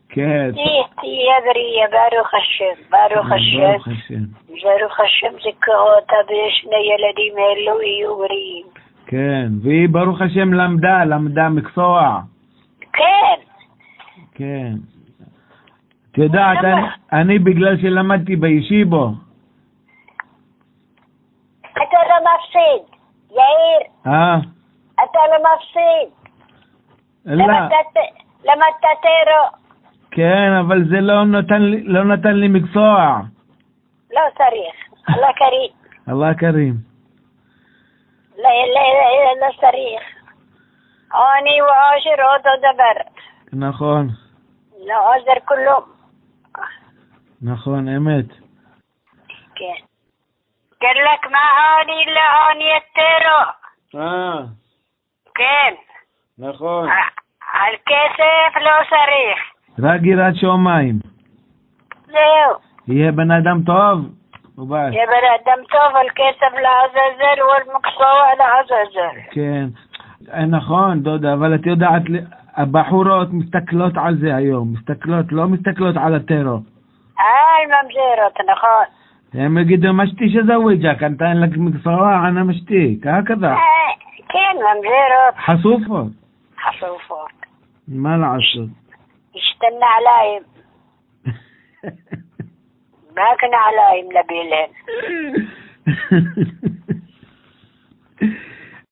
כן. ידרי, ברוך השם, ברוך השם. ברוך השם זכאות, ושני ילדים אלו יהיו בריאים. כן, והיא ברוך השם למדה מקצוע. כן. כן. את יודעת, אני בגלל שלמדתי בישיבו. אתה לא מפסיד, יאיר. אתה לא מפסיד. למדת טרו. כן, אבל זה לא נתן לי מקצוע. לא צריך. אללה כרים. אללה כרים. לא צריך. עוני ועושר אותו דבר. נכון. לא עוזר כלום. נכון, אמת. כן. כן לך מה עוני לעוני טרו. כן. נכון. על כסף לא צריך. רק יראת שמיים. זהו. יהיה בן אדם טוב. יהיה בן אדם טוב, על כסף לעזאזל ועל מקצוע לעזאזל. כן. נכון, דודה, אבל את יודעת, הבחורות מסתכלות על זה היום. לא מסתכלות על הטרו. ממזרות, נכון. הם יגידו, משתי שזווג'ק, אתה אין לך מקצוע, אני משתי. ככה. כן, ממזרות. חשופות. מה לעשות? השתנה עליים. רק נעליים נביא להם.